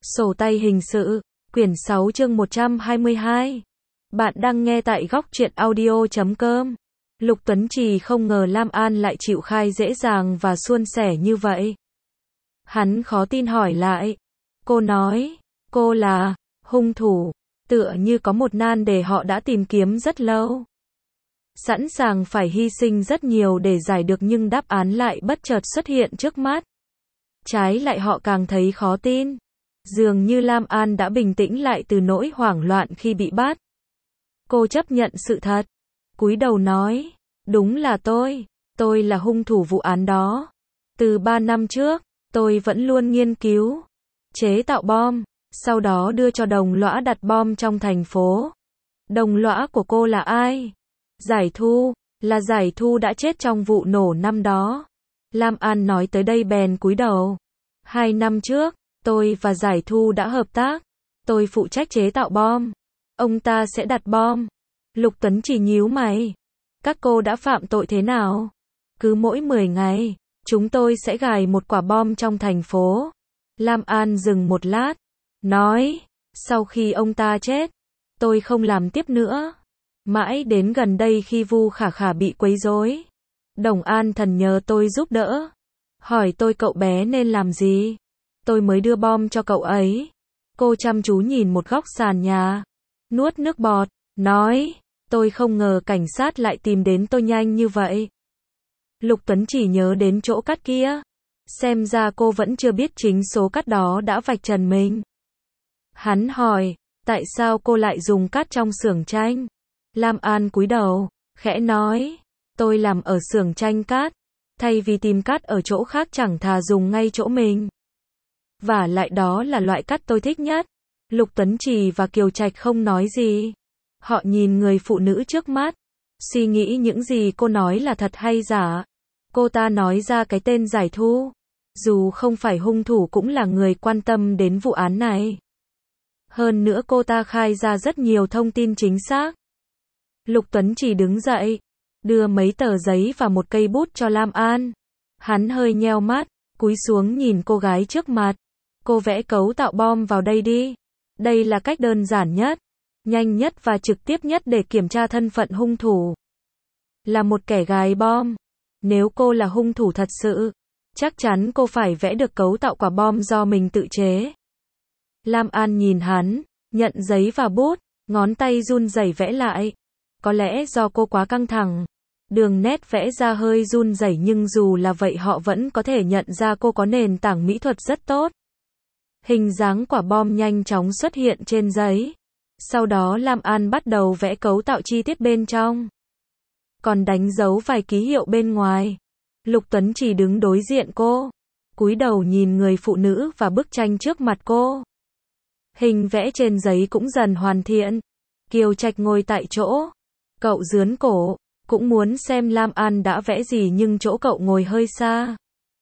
Sổ tay hình sự, quyển 6 chương 122. Bạn đang nghe tại góc truyện audio.com. Lục Tuấn Trì không ngờ Lam An lại chịu khai dễ dàng và suôn sẻ như vậy. Hắn khó tin hỏi lại. Cô nói, cô là hung thủ, tựa như có một nan đề họ đã tìm kiếm rất lâu. Sẵn sàng phải hy sinh rất nhiều để giải được nhưng đáp án lại bất chợt xuất hiện trước mắt. Trái lại họ càng thấy khó tin. Dường như Lam An đã bình tĩnh lại từ nỗi hoảng loạn khi bị bắt. Cô chấp nhận sự thật. Cúi đầu nói, đúng là tôi là hung thủ vụ án đó. Từ 3 năm trước, tôi vẫn luôn nghiên cứu, chế tạo bom, sau đó đưa cho đồng lõa đặt bom trong thành phố. Đồng lõa của cô là ai? Giải Thu, là Giải Thu đã chết trong vụ nổ năm đó. Lam An nói tới đây bèn cúi đầu. 2 năm trước, tôi và Giải Thu đã hợp tác. Tôi phụ trách chế tạo bom. Ông ta sẽ đặt bom. Lục Tuấn chỉ nhíu mày. Các cô đã phạm tội thế nào? Cứ mỗi 10 ngày, chúng tôi sẽ gài một quả bom trong thành phố. Lam An dừng một lát. Nói, sau khi ông ta chết, tôi không làm tiếp nữa. Mãi đến gần đây khi Vu Khả Khả bị quấy rối, Đồng An Thần nhờ tôi giúp đỡ. Hỏi tôi cậu bé nên làm gì? Tôi mới đưa bom cho cậu ấy. Cô chăm chú nhìn một góc sàn nhà. Nuốt nước bọt, nói, tôi không ngờ cảnh sát lại tìm đến tôi nhanh như vậy. Lục Tuấn chỉ nhớ đến chỗ cắt kia. Xem ra cô vẫn chưa biết chính số cắt đó đã vạch trần mình. Hắn hỏi, tại sao cô lại dùng cát trong xưởng tranh? Lam An cúi đầu, khẽ nói, tôi làm ở xưởng tranh cát. Thay vì tìm cát ở chỗ khác chẳng thà dùng ngay chỗ mình. Và lại đó là loại cát tôi thích nhất. Lục Tuấn Trì và Kiều Trạch không nói gì. Họ nhìn người phụ nữ trước mắt. Suy nghĩ những gì cô nói là thật hay giả. Cô ta nói ra cái tên Giải Thu. Dù không phải hung thủ cũng là người quan tâm đến vụ án này. Hơn nữa cô ta khai ra rất nhiều thông tin chính xác. Lục Tuấn Trì đứng dậy, đưa mấy tờ giấy và một cây bút cho Lam An. Hắn hơi nheo mắt, cúi xuống nhìn cô gái trước mặt. Cô vẽ cấu tạo bom vào đây đi. Đây là cách đơn giản nhất, nhanh nhất và trực tiếp nhất để kiểm tra thân phận hung thủ. Là một kẻ gài bom. Nếu cô là hung thủ thật sự, chắc chắn cô phải vẽ được cấu tạo quả bom do mình tự chế. Lam An nhìn hắn, nhận giấy và bút, ngón tay run rẩy vẽ lại. Có lẽ do cô quá căng thẳng, đường nét vẽ ra hơi run rẩy nhưng dù là vậy họ vẫn có thể nhận ra cô có nền tảng mỹ thuật rất tốt. Hình dáng quả bom nhanh chóng xuất hiện trên giấy. Sau đó Lam An bắt đầu vẽ cấu tạo chi tiết bên trong. Còn đánh dấu vài ký hiệu bên ngoài. Lục Tuấn chỉ đứng đối diện cô, cúi đầu nhìn người phụ nữ và bức tranh trước mặt cô. Hình vẽ trên giấy cũng dần hoàn thiện. Kiều Trạch ngồi tại chỗ. Cậu dướn cổ, cũng muốn xem Lam An đã vẽ gì nhưng chỗ cậu ngồi hơi xa.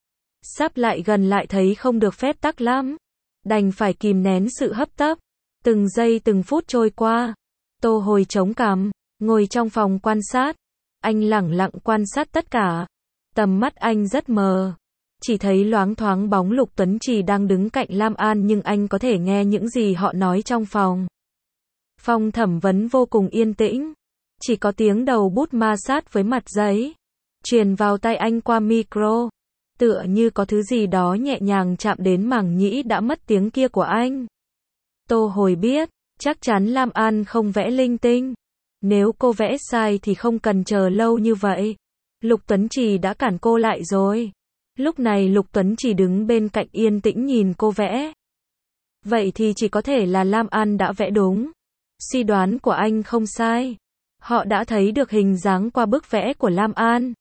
Sắp lại gần lại thấy không được phép tắc lắm. Đành phải kìm nén sự hấp tấp. Từng giây từng phút trôi qua. Tô Hồi chống cằm, ngồi trong phòng quan sát. Anh lẳng lặng quan sát tất cả. Tầm mắt anh rất mờ. Chỉ thấy loáng thoáng bóng Lục Tuấn Trì đang đứng cạnh Lam An nhưng anh có thể nghe những gì họ nói trong phòng. Phòng thẩm vấn vô cùng yên tĩnh. Chỉ có tiếng đầu bút ma sát với mặt giấy. Truyền vào tai anh qua micro. Tựa như có thứ gì đó nhẹ nhàng chạm đến màng nhĩ đã mất tiếng kia của anh. Tô Hồi biết, chắc chắn Lam An không vẽ linh tinh. Nếu cô vẽ sai thì không cần chờ lâu như vậy. Lục Tuấn Trì đã cản cô lại rồi. Lúc này Lục Tuấn Trì đứng bên cạnh yên tĩnh nhìn cô vẽ. Vậy thì chỉ có thể là Lam An đã vẽ đúng. Suy đoán của anh không sai. Họ đã thấy được hình dáng qua bức vẽ của Lam An.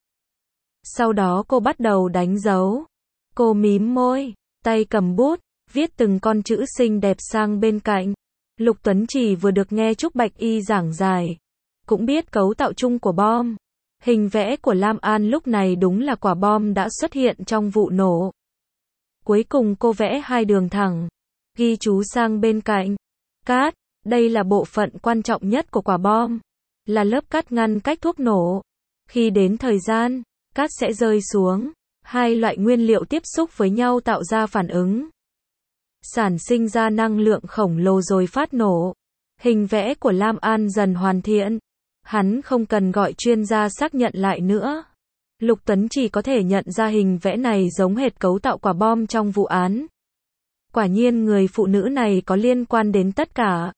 Sau đó cô bắt đầu đánh dấu. Cô mím môi, tay cầm bút, viết từng con chữ xinh đẹp sang bên cạnh. Lục Tuấn Trì vừa được nghe Trúc Bạch Y giảng giải, cũng biết cấu tạo chung của bom. Hình vẽ của Lam An lúc này đúng là quả bom đã xuất hiện trong vụ nổ. Cuối cùng cô vẽ 2 đường thẳng, ghi chú sang bên cạnh. Cát, đây là bộ phận quan trọng nhất của quả bom. Là lớp cát ngăn cách thuốc nổ. Khi đến thời gian, cát sẽ rơi xuống. 2 loại nguyên liệu tiếp xúc với nhau tạo ra phản ứng. sản sinh ra năng lượng khổng lồ rồi phát nổ. Hình vẽ của Lam An dần hoàn thiện. Hắn không cần gọi chuyên gia xác nhận lại nữa. Lục Tuấn chỉ có thể nhận ra hình vẽ này giống hệt cấu tạo quả bom trong vụ án. Quả nhiên người phụ nữ này có liên quan đến tất cả.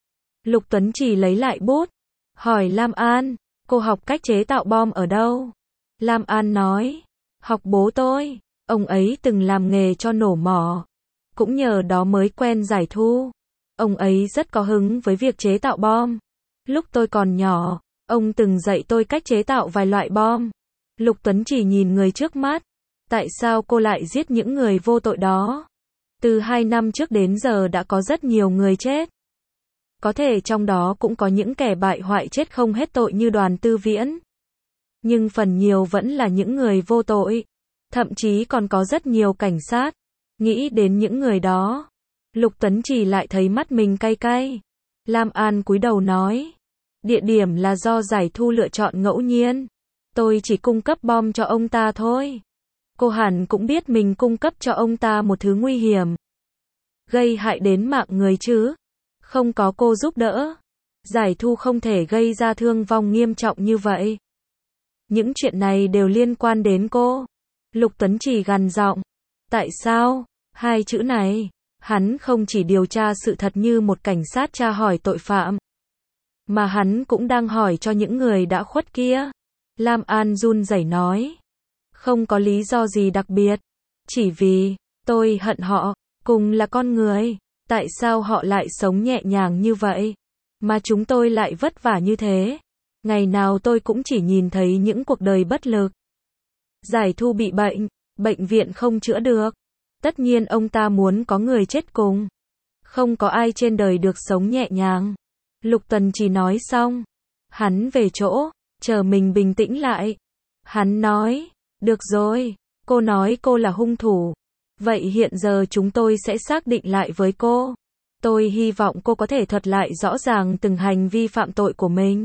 Lục Tuấn chỉ lấy lại bút, hỏi Lam An, cô học cách chế tạo bom ở đâu? Lam An nói, học bố tôi, ông ấy từng làm nghề cho nổ mỏ. Cũng nhờ đó mới quen Giải Thu. Ông ấy rất có hứng với việc chế tạo bom. Lúc tôi còn nhỏ, ông từng dạy tôi cách chế tạo vài loại bom. Lục Tuấn chỉ nhìn người trước mắt. Tại sao cô lại giết những người vô tội đó? Từ 2 năm trước đến giờ đã có rất nhiều người chết. Có thể trong đó cũng có những kẻ bại hoại chết không hết tội như Đoàn Tư Viễn. Nhưng phần nhiều vẫn là những người vô tội. Thậm chí còn có rất nhiều cảnh sát. Nghĩ đến những người đó, Lục Tuấn chỉ lại thấy mắt mình cay cay. Lam An cúi đầu nói, địa điểm là do Giải Thu lựa chọn ngẫu nhiên. Tôi chỉ cung cấp bom cho ông ta thôi. Cô hẳn cũng biết mình cung cấp cho ông ta một thứ nguy hiểm, gây hại đến mạng người chứ. Không có cô giúp đỡ, Giải Thu không thể gây ra thương vong nghiêm trọng như vậy. Những chuyện này đều liên quan đến cô. Lục Tuấn chỉ gằn giọng. Tại sao? 2 chữ này, hắn không chỉ điều tra sự thật như một cảnh sát tra hỏi tội phạm, mà hắn cũng đang hỏi cho những người đã khuất kia. Lam An run rẩy nói, không có lý do gì đặc biệt, chỉ vì tôi hận họ, cùng là con người, tại sao họ lại sống nhẹ nhàng như vậy, mà chúng tôi lại vất vả như thế. Ngày nào tôi cũng chỉ nhìn thấy những cuộc đời bất lực. Giải Thu bị bệnh, bệnh viện không chữa được. Tất nhiên ông ta muốn có người chết cùng. Không có ai trên đời được sống nhẹ nhàng. Lục Tần chỉ nói xong. Hắn về chỗ, chờ mình bình tĩnh lại. Hắn nói, được rồi, cô nói cô là hung thủ. Vậy hiện giờ chúng tôi sẽ xác định lại với cô. Tôi hy vọng cô có thể thuật lại rõ ràng từng hành vi phạm tội của mình.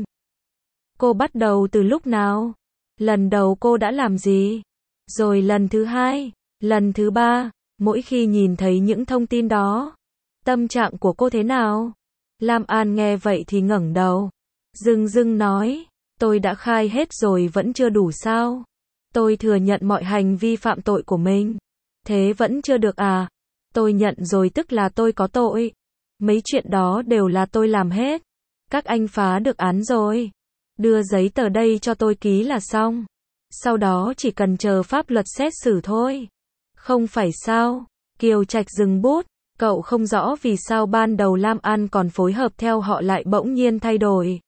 Cô bắt đầu từ lúc nào? Lần đầu cô đã làm gì? Rồi lần thứ 2, lần thứ 3, mỗi khi nhìn thấy những thông tin đó, tâm trạng của cô thế nào? Lam An nghe vậy thì ngẩng đầu, dưng dưng nói, tôi đã khai hết rồi vẫn chưa đủ sao? Tôi thừa nhận mọi hành vi phạm tội của mình. Thế vẫn chưa được à? Tôi nhận rồi tức là tôi có tội. Mấy chuyện đó đều là tôi làm hết. Các anh phá được án rồi. Đưa giấy tờ đây cho tôi ký là xong. Sau đó chỉ cần chờ pháp luật xét xử thôi. Không phải sao? Kiều Trạch dừng bút. Cậu không rõ vì sao ban đầu Lam An còn phối hợp theo họ lại bỗng nhiên thay đổi.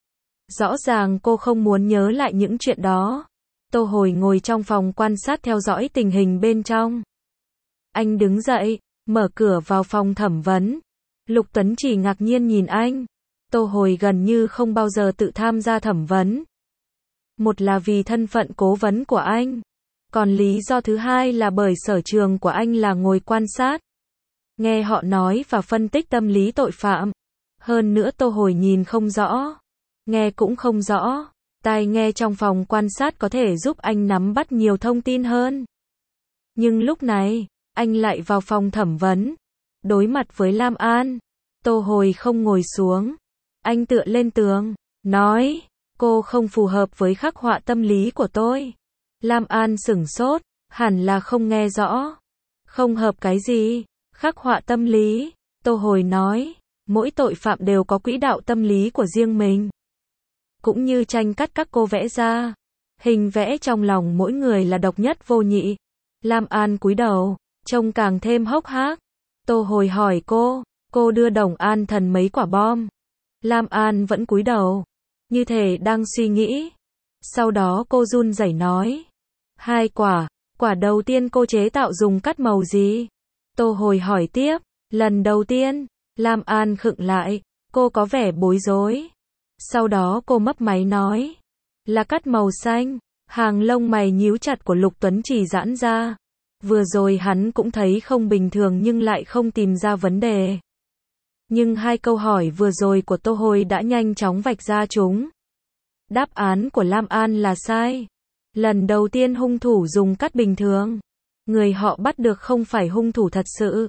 Rõ ràng cô không muốn nhớ lại những chuyện đó. Tô Hồi ngồi trong phòng quan sát theo dõi tình hình bên trong. Anh đứng dậy, mở cửa vào phòng thẩm vấn. Lục Tuấn chỉ ngạc nhiên nhìn anh. Tô Hồi gần như không bao giờ tự tham gia thẩm vấn. Một là vì thân phận cố vấn của anh. Còn lý do thứ hai là bởi sở trường của anh là ngồi quan sát, nghe họ nói và phân tích tâm lý tội phạm. Hơn nữa Tô Hồi nhìn không rõ, nghe cũng không rõ. Tai nghe trong phòng quan sát có thể giúp anh nắm bắt nhiều thông tin hơn. Nhưng lúc này, anh lại vào phòng thẩm vấn. Đối mặt với Lam An, Tô Hồi không ngồi xuống. Anh tựa lên tường, nói, cô không phù hợp với khắc họa tâm lý của tôi. Lam An sửng sốt, hẳn là không nghe rõ. Không hợp cái gì? Khắc họa tâm lý. Tô Hồi nói, mỗi tội phạm đều có quỹ đạo tâm lý của riêng mình. Cũng như tranh cắt các cô vẽ ra. Hình vẽ trong lòng mỗi người là độc nhất vô nhị. Lam An cúi đầu, trông càng thêm hốc hác. Tô Hồi hỏi cô đưa Đồng An Thần mấy quả bom? Lam An vẫn cúi đầu, như thể đang suy nghĩ. Sau đó cô run rẩy nói, 2 quả, quả đầu tiên cô chế tạo dùng cắt màu gì? Tô Hồi hỏi tiếp, lần đầu tiên, Lam An khựng lại, cô có vẻ bối rối. Sau đó cô mấp máy nói, là cắt màu xanh. Hàng lông mày nhíu chặt của Lục Tuấn chỉ giãn ra. Vừa rồi hắn cũng thấy không bình thường nhưng lại không tìm ra vấn đề. Nhưng 2 câu hỏi vừa rồi của Tô Hồi đã nhanh chóng vạch ra chúng. Đáp án của Lam An là sai. Lần đầu tiên hung thủ dùng cắt bình thường. Người họ bắt được không phải hung thủ thật sự.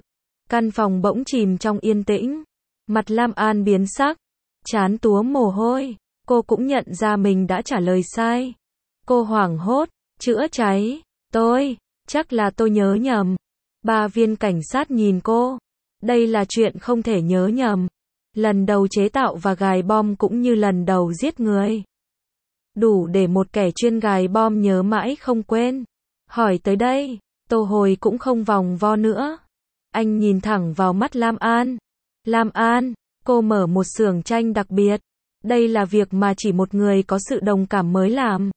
Căn phòng bỗng chìm trong yên tĩnh. Mặt Lam An biến sắc, trán túa mồ hôi. Cô cũng nhận ra mình đã trả lời sai. Cô hoảng hốt, chữa cháy. Chắc là tôi nhớ nhầm. 3 viên cảnh sát nhìn cô. Đây là chuyện không thể nhớ nhầm. Lần đầu chế tạo và gài bom cũng như lần đầu giết người. Đủ để một kẻ chuyên gài bom nhớ mãi không quên. Hỏi tới đây, Tô Hồi cũng không vòng vo nữa. Anh nhìn thẳng vào mắt Lam An. Lam An, cô mở một xưởng tranh đặc biệt. Đây là việc mà chỉ một người có sự đồng cảm mới làm.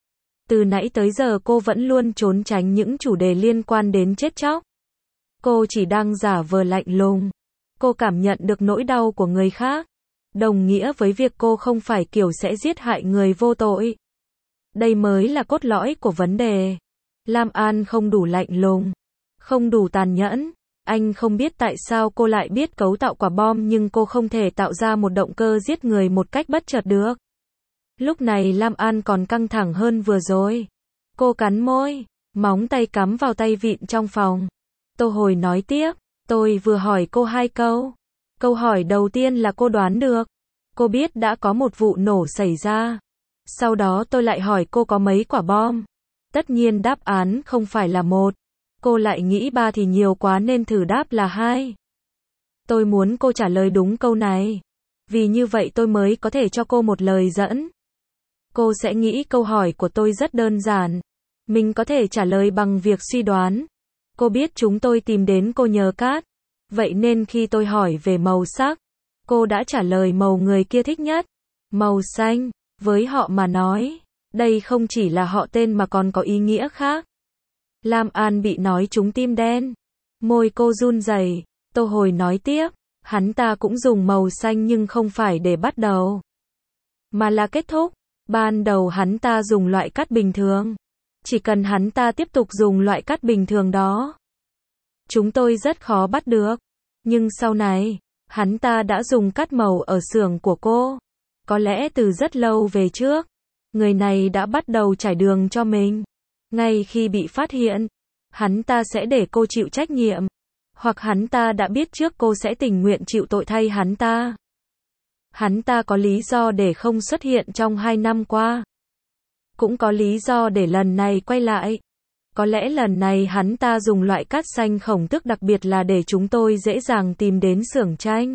Từ nãy tới giờ cô vẫn luôn trốn tránh những chủ đề liên quan đến chết chóc. Cô chỉ đang giả vờ lạnh lùng. Cô cảm nhận được nỗi đau của người khác. Đồng nghĩa với việc cô không phải kiểu sẽ giết hại người vô tội. Đây mới là cốt lõi của vấn đề. Lam An không đủ lạnh lùng, không đủ tàn nhẫn. Anh không biết tại sao cô lại biết cấu tạo quả bom nhưng cô không thể tạo ra một động cơ giết người một cách bất chợt được. Lúc này Lam An còn căng thẳng hơn vừa rồi. Cô cắn môi, móng tay cắm vào tay vịn trong phòng. Tô Hồi nói tiếp, tôi vừa hỏi cô 2 câu. Câu hỏi đầu tiên là cô đoán được. Cô biết đã có một vụ nổ xảy ra. Sau đó tôi lại hỏi cô có mấy quả bom. Tất nhiên đáp án không phải là 1. Cô lại nghĩ 3 thì nhiều quá nên thử đáp là 2. Tôi muốn cô trả lời đúng câu này. Vì như vậy tôi mới có thể cho cô một lời dẫn. Cô sẽ nghĩ câu hỏi của tôi rất đơn giản. Mình có thể trả lời bằng việc suy đoán. Cô biết chúng tôi tìm đến cô nhờ cát. Vậy nên khi tôi hỏi về màu sắc, cô đã trả lời màu người kia thích nhất. Màu xanh, với họ mà nói. Đây không chỉ là họ tên mà còn có ý nghĩa khác. Lam An bị nói trúng tim đen. Môi cô run rẩy. Tô Hồi nói tiếp. Hắn ta cũng dùng màu xanh nhưng không phải để bắt đầu, mà là kết thúc. Ban đầu hắn ta dùng loại cắt bình thường. Chỉ cần hắn ta tiếp tục dùng loại cắt bình thường đó, chúng tôi rất khó bắt được. Nhưng sau này, hắn ta đã dùng cắt màu ở xưởng của cô. Có lẽ từ rất lâu về trước, người này đã bắt đầu trải đường cho mình. Ngay khi bị phát hiện, hắn ta sẽ để cô chịu trách nhiệm. Hoặc hắn ta đã biết trước cô sẽ tình nguyện chịu tội thay hắn ta. Hắn ta có lý do để không xuất hiện trong 2 năm qua. Cũng có lý do để lần này quay lại. Có lẽ lần này hắn ta dùng loại cát xanh khổng tước đặc biệt là để chúng tôi dễ dàng tìm đến xưởng tranh.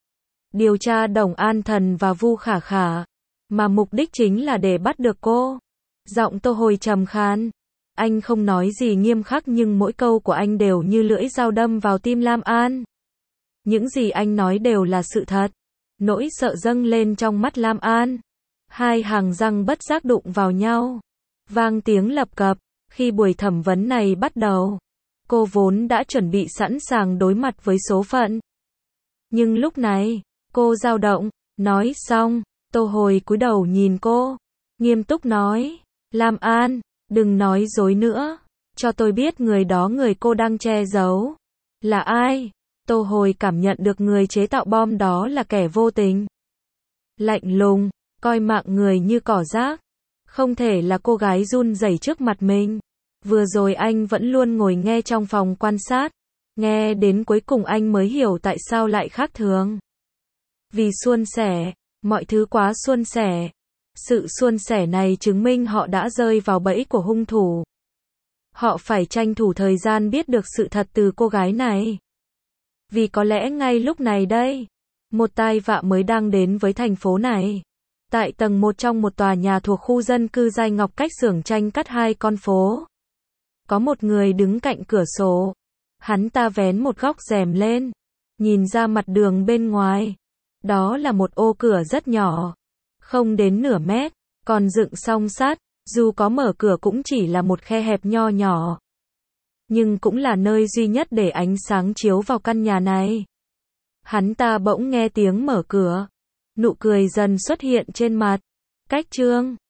Điều tra Đồng An Thần và Vu Khả Khả. Mà mục đích chính là để bắt được cô. Giọng Tô Hồi trầm khan. Anh không nói gì nghiêm khắc nhưng mỗi câu của anh đều như lưỡi dao đâm vào tim Lam An. Những gì anh nói đều là sự thật. Nỗi sợ dâng lên trong mắt Lam An. 2 hàng răng bất giác đụng vào nhau. Vang tiếng lập cập. Khi buổi thẩm vấn này bắt đầu, cô vốn đã chuẩn bị sẵn sàng đối mặt với số phận. Nhưng lúc này, cô dao động. Nói xong, Tô Hồi cúi đầu nhìn cô. Nghiêm túc nói. Lam An, đừng nói dối nữa. Cho tôi biết người đó người cô đang che giấu. Là ai? Tô Hồi cảm nhận được người chế tạo bom đó là kẻ vô tình. Lạnh lùng, coi mạng người như cỏ rác. Không thể là cô gái run rẩy trước mặt mình. Vừa rồi anh vẫn luôn ngồi nghe trong phòng quan sát. Nghe đến cuối cùng anh mới hiểu tại sao lại khác thường. Vì suôn sẻ, mọi thứ quá suôn sẻ. Sự suôn sẻ này chứng minh họ đã rơi vào bẫy của hung thủ. Họ phải tranh thủ thời gian biết được sự thật từ cô gái này. Vì có lẽ ngay lúc này đây, một tai vạ mới đang đến với thành phố này. Tại tầng 1 trong một tòa nhà thuộc khu dân cư Giai Ngọc cách xưởng tranh cắt 2 con phố. Có một người đứng cạnh cửa sổ. Hắn ta vén một góc rèm lên, nhìn ra mặt đường bên ngoài. Đó là một ô cửa rất nhỏ, không đến nửa mét, còn dựng song sắt. Dù có mở cửa cũng chỉ là một khe hẹp nho nhỏ. Nhưng cũng là nơi duy nhất để ánh sáng chiếu vào căn nhà này. Hắn ta bỗng nghe tiếng mở cửa. Nụ cười dần xuất hiện trên mặt. Cách Trương,